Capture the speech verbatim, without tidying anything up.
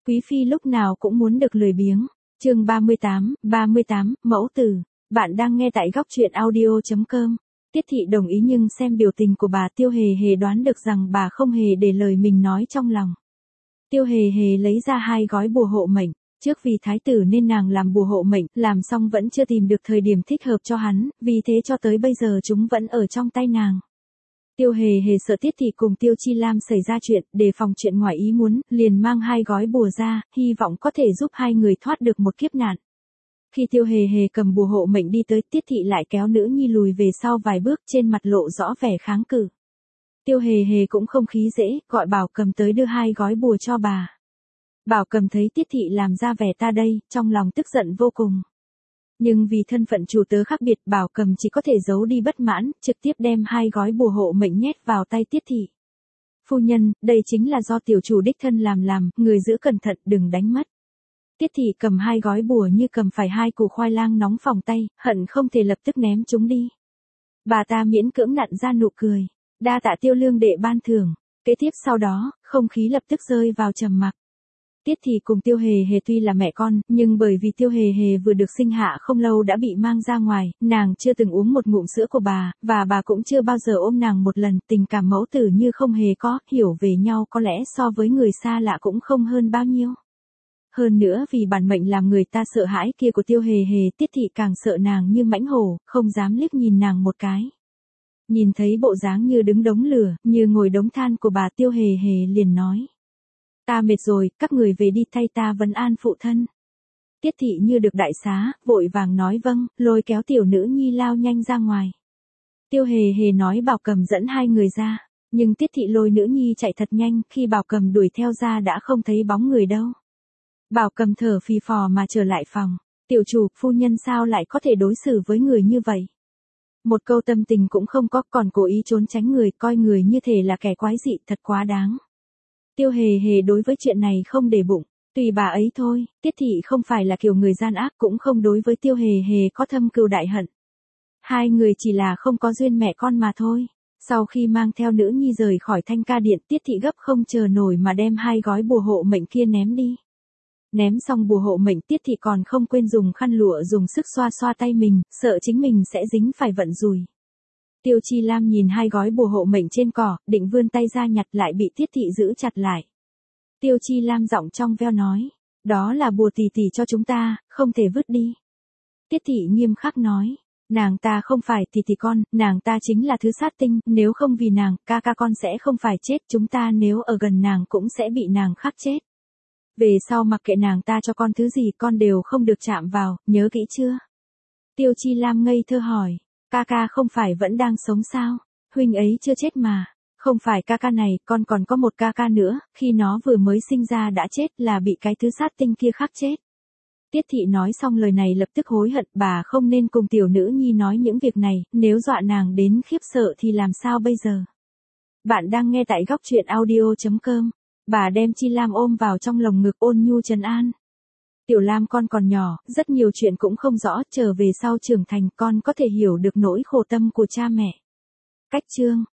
Quý phi lúc nào cũng muốn được lười biếng. Chương ba mươi tám, ba mươi tám, mẫu tử. Bạn đang nghe tại góc truyện audio chấm com. Tiết thị đồng ý nhưng xem biểu tình của bà Tiêu Hề Hề đoán được rằng bà không hề để lời mình nói trong lòng. Tiêu Hề Hề lấy ra hai gói bùa hộ mệnh. Trước vì thái tử nên nàng làm bùa hộ mệnh, làm xong vẫn chưa tìm được thời điểm thích hợp cho hắn, vì thế cho tới bây giờ chúng vẫn ở trong tay nàng. Tiêu Hề Hề sợ Tiết thị cùng Tiêu Chi Lam xảy ra chuyện, đề phòng chuyện ngoài ý muốn, liền mang hai gói bùa ra, hy vọng có thể giúp hai người thoát được một kiếp nạn. Khi Tiêu Hề Hề cầm bùa hộ mệnh đi tới, Tiết thị lại kéo nữ nhi lùi về sau vài bước, trên mặt lộ rõ vẻ kháng cự. Tiêu Hề Hề cũng không khí dễ, gọi Bảo Cầm tới đưa hai gói bùa cho bà. Bảo Cầm thấy Tiết thị làm ra vẻ ta đây, trong lòng tức giận vô cùng. Nhưng vì thân phận chủ tớ khác biệt, Bảo Cầm chỉ có thể giấu đi bất mãn, trực tiếp đem hai gói bùa hộ mệnh nhét vào tay Tiết thị. Phu nhân, đây chính là do tiểu chủ đích thân làm làm, người giữ cẩn thận đừng đánh mất. Tiết thị cầm hai gói bùa như cầm phải hai củ khoai lang nóng phỏng tay, hận không thể lập tức ném chúng đi. Bà ta miễn cưỡng nặn ra nụ cười. Đa tạ Tiêu lương đệ ban thưởng. Kế tiếp sau đó, không khí lập tức rơi vào trầm mặc. Tiết thị cùng Tiêu Hề Hề tuy là mẹ con, nhưng bởi vì Tiêu Hề Hề vừa được sinh hạ không lâu đã bị mang ra ngoài, nàng chưa từng uống một ngụm sữa của bà, và bà cũng chưa bao giờ ôm nàng một lần, tình cảm mẫu tử như không hề có, hiểu về nhau có lẽ so với người xa lạ cũng không hơn bao nhiêu. Hơn nữa vì bản mệnh làm người ta sợ hãi kia của Tiêu Hề Hề, Tiết thị càng sợ nàng như mãnh hổ, không dám liếc nhìn nàng một cái. Nhìn thấy bộ dáng như đứng đống lửa, như ngồi đống than của bà, Tiêu Hề Hề liền nói. Ta mệt rồi, các người về đi thay ta vấn an phụ thân. Tiết thị như được đại xá, vội vàng nói vâng, lôi kéo tiểu nữ nhi lao nhanh ra ngoài. Tiêu Hề Hề nói Bảo Cầm dẫn hai người ra, nhưng Tiết thị lôi nữ nhi chạy thật nhanh, khi Bảo Cầm đuổi theo ra đã không thấy bóng người đâu. Bảo Cầm thở phì phò mà trở lại phòng. Tiểu chủ, phu nhân sao lại có thể đối xử với người như vậy? Một câu tâm tình cũng không có, còn cố ý trốn tránh người, coi người như thể là kẻ quái dị, thật quá đáng. Tiêu Hề Hề đối với chuyện này không để bụng, tùy bà ấy thôi, Tiết thị không phải là kiểu người gian ác, cũng không đối với Tiêu Hề Hề có thâm cừu đại hận. Hai người chỉ là không có duyên mẹ con mà thôi. Sau khi mang theo nữ nhi rời khỏi Thanh Ca Điện, Tiết thị gấp không chờ nổi mà đem hai gói bùa hộ mệnh kia ném đi. Ném xong bùa hộ mệnh, Tiết thị còn không quên dùng khăn lụa dùng sức xoa xoa tay mình, sợ chính mình sẽ dính phải vận rủi. Tiêu Chi Lam nhìn hai gói bùa hộ mệnh trên cỏ, định vươn tay ra nhặt lại bị Tiết thị giữ chặt lại. Tiêu Chi Lam giọng trong veo nói, đó là bùa tỷ tỷ cho chúng ta, không thể vứt đi. Tiết thị nghiêm khắc nói, nàng ta không phải tỷ tỷ con, nàng ta chính là thứ sát tinh, nếu không vì nàng, ca ca con sẽ không phải chết, chúng ta nếu ở gần nàng cũng sẽ bị nàng khắc chết. Về sau mặc kệ nàng ta cho con thứ gì con đều không được chạm vào, nhớ kỹ chưa? Tiêu Chi Lam ngây thơ hỏi, ca ca không phải vẫn đang sống sao? Huynh ấy chưa chết mà. Không phải ca ca này, con còn có một ca ca nữa, khi nó vừa mới sinh ra đã chết là bị cái thứ sát tinh kia khắc chết. Tiết thị nói xong lời này lập tức hối hận, bà không nên cùng tiểu nữ nhi nói những việc này, nếu dọa nàng đến khiếp sợ thì làm sao bây giờ? Bạn đang nghe tại góc truyện audio chấm com. Bà đem Chi Lam ôm vào trong lồng ngực ôn nhu trấn an. Tiểu Lam con còn nhỏ, rất nhiều chuyện cũng không rõ, trở về sau trưởng thành con có thể hiểu được nỗi khổ tâm của cha mẹ. Cách chương